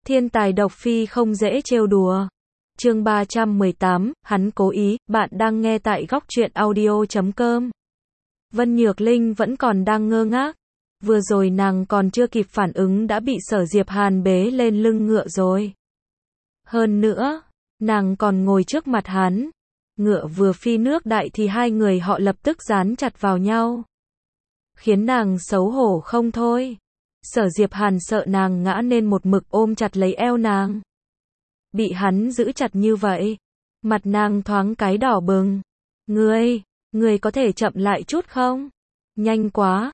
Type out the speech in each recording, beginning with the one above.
Thiên tài độc phi không dễ trêu đùa. Chương 318, hắn cố ý, bạn đang nghe tại góc truyện audio.com. Vân Nhược Linh vẫn còn đang ngơ ngác. Vừa rồi nàng còn chưa kịp phản ứng đã bị Sở Diệp Hàn bế lên lưng ngựa rồi. Hơn nữa, nàng còn ngồi trước mặt hắn. Ngựa vừa phi nước đại thì hai người họ lập tức dán chặt vào nhau. Khiến nàng xấu hổ không thôi. Sở Diệp Hàn sợ nàng ngã nên một mực ôm chặt lấy eo nàng. Bị hắn giữ chặt như vậy, mặt nàng thoáng cái đỏ bừng. Ngươi có thể chậm lại chút không? Nhanh quá,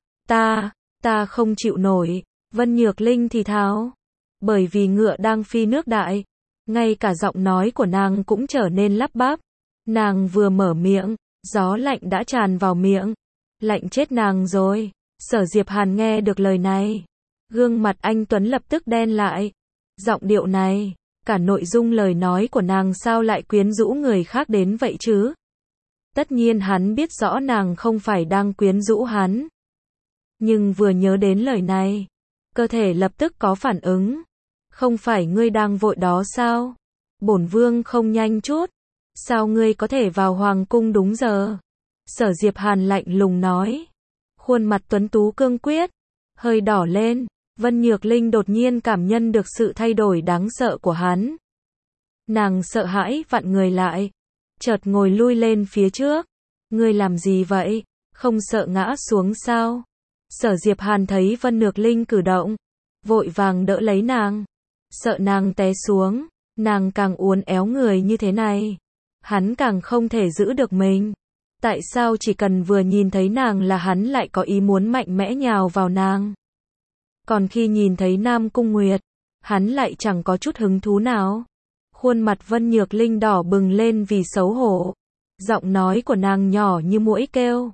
ta không chịu nổi. Vân Nhược Linh thì thào. Bởi vì ngựa đang phi nước đại, ngay cả giọng nói của nàng cũng trở nên lắp bắp. Nàng vừa mở miệng, gió lạnh đã tràn vào miệng. Lạnh chết nàng rồi. Sở Diệp Hàn nghe được lời này, gương mặt anh tuấn lập tức đen lại. Giọng điệu này, cả nội dung lời nói của nàng sao lại quyến rũ người khác đến vậy chứ? Tất nhiên hắn biết rõ nàng không phải đang quyến rũ hắn. Nhưng vừa nhớ đến lời này, cơ thể lập tức có phản ứng. Không phải ngươi đang vội đó sao? Bổn vương không nhanh chút. Sao ngươi có thể vào hoàng cung đúng giờ? Sở Diệp Hàn lạnh lùng nói. Khuôn mặt tuấn tú cương quyết, hơi đỏ lên. Vân Nhược Linh đột nhiên cảm nhận được sự thay đổi đáng sợ của hắn. Nàng sợ hãi vặn người lại, chợt ngồi lui lên phía trước. Ngươi làm gì vậy? Không sợ ngã xuống sao? Sở Diệp Hàn thấy Vân Nhược Linh cử động, vội vàng đỡ lấy nàng. Sợ nàng té xuống, nàng càng uốn éo người như thế này, hắn càng không thể giữ được mình. Tại sao chỉ cần vừa nhìn thấy nàng là hắn lại có ý muốn mạnh mẽ nhào vào nàng? Còn khi nhìn thấy Nam Cung Nguyệt, hắn lại chẳng có chút hứng thú nào. Khuôn mặt Vân Nhược Linh đỏ bừng lên vì xấu hổ. Giọng nói của nàng nhỏ như muỗi kêu.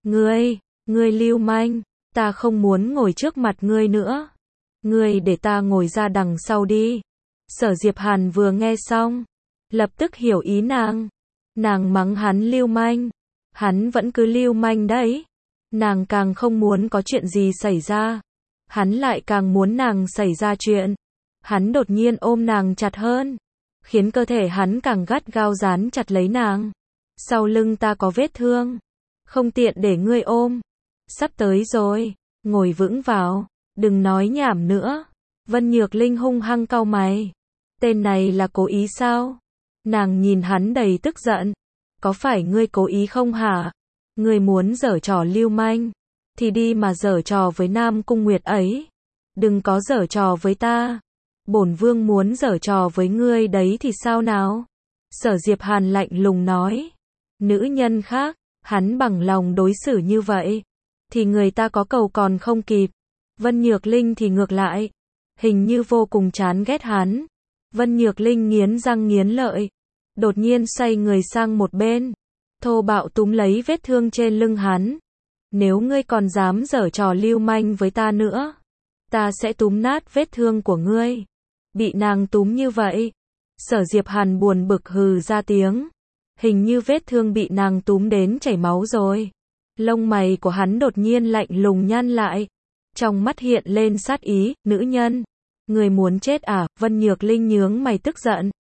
Ngươi lưu manh, ta không muốn ngồi trước mặt ngươi nữa. Ngươi để ta ngồi ra đằng sau đi. Sở Diệp Hàn vừa nghe xong, lập tức hiểu ý nàng. Nàng mắng hắn lưu manh. Hắn vẫn cứ lưu manh đấy. Nàng càng không muốn có chuyện gì xảy ra. Hắn lại càng muốn nàng xảy ra chuyện. Hắn đột nhiên ôm nàng chặt hơn, khiến cơ thể hắn càng gắt gao dán chặt lấy nàng. Sau lưng ta có vết thương, không tiện để ngươi ôm. Sắp tới rồi, ngồi vững vào, đừng nói nhảm nữa. Vân Nhược Linh hung hăng cau mày. Tên này là cố ý sao? Nàng nhìn hắn đầy tức giận. Có phải ngươi cố ý không hả? Ngươi muốn giở trò lưu manh thì đi mà giở trò với Nam Cung Nguyệt ấy. Đừng có giở trò với ta. Bổn vương muốn giở trò với ngươi đấy thì sao nào? Sở Diệp Hàn lạnh lùng nói. Nữ nhân khác, hắn bằng lòng đối xử như vậy, thì người ta có cầu còn không kịp. Vân Nhược Linh thì ngược lại, hình như vô cùng chán ghét hắn. Vân Nhược Linh nghiến răng nghiến lợi, đột nhiên xoay người sang một bên, thô bạo túm lấy vết thương trên lưng hắn. Nếu ngươi còn dám giở trò lưu manh với ta nữa, ta sẽ túm nát vết thương của ngươi. Bị nàng túm như vậy, Sở Diệp Hàn buồn bực hừ ra tiếng. Hình như vết thương bị nàng túm đến chảy máu rồi. Lông mày của hắn đột nhiên lạnh lùng nhăn lại. Trong mắt hiện lên sát ý. Nữ nhân, người muốn chết à? Vân Nhược Linh nhướng mày tức giận,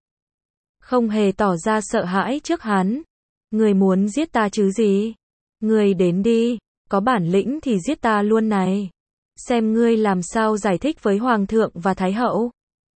không hề tỏ ra sợ hãi trước hắn. Người muốn giết ta chứ gì? Người đến đi, có bản lĩnh thì giết ta luôn này. Xem ngươi làm sao giải thích với Hoàng thượng và Thái hậu.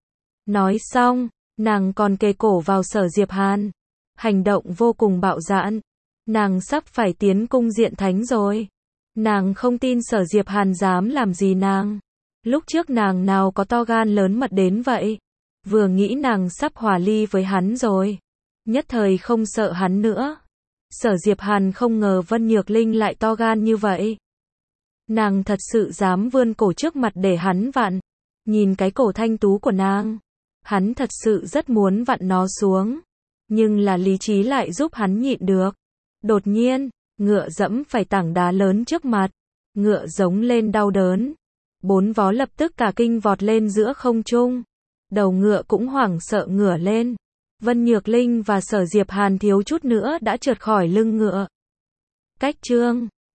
Nói xong, nàng còn kề cổ vào Sở Diệp Hàn. Hành động vô cùng bạo dạn. Nàng sắp phải tiến cung diện thánh rồi. Nàng không tin Sở Diệp Hàn dám làm gì nàng. Lúc trước nàng nào có to gan lớn mật đến vậy. Vừa nghĩ nàng sắp hòa ly với hắn rồi, nhất thời không sợ hắn nữa. Sở Diệp Hàn không ngờ Vân Nhược Linh lại to gan như vậy. Nàng thật sự dám vươn cổ trước mặt để hắn vặn. Nhìn cái cổ thanh tú của nàng, hắn thật sự rất muốn vặn nó xuống. Nhưng là lý trí lại giúp hắn nhịn được. Đột nhiên, ngựa dẫm phải tảng đá lớn trước mặt. Ngựa giống lên đau đớn. Bốn vó lập tức cả kinh vọt lên giữa không trung. Đầu ngựa cũng hoảng sợ ngửa lên. Vân Nhược Linh và Sở Diệp Hàn thiếu chút nữa đã trượt khỏi lưng ngựa. Cách chương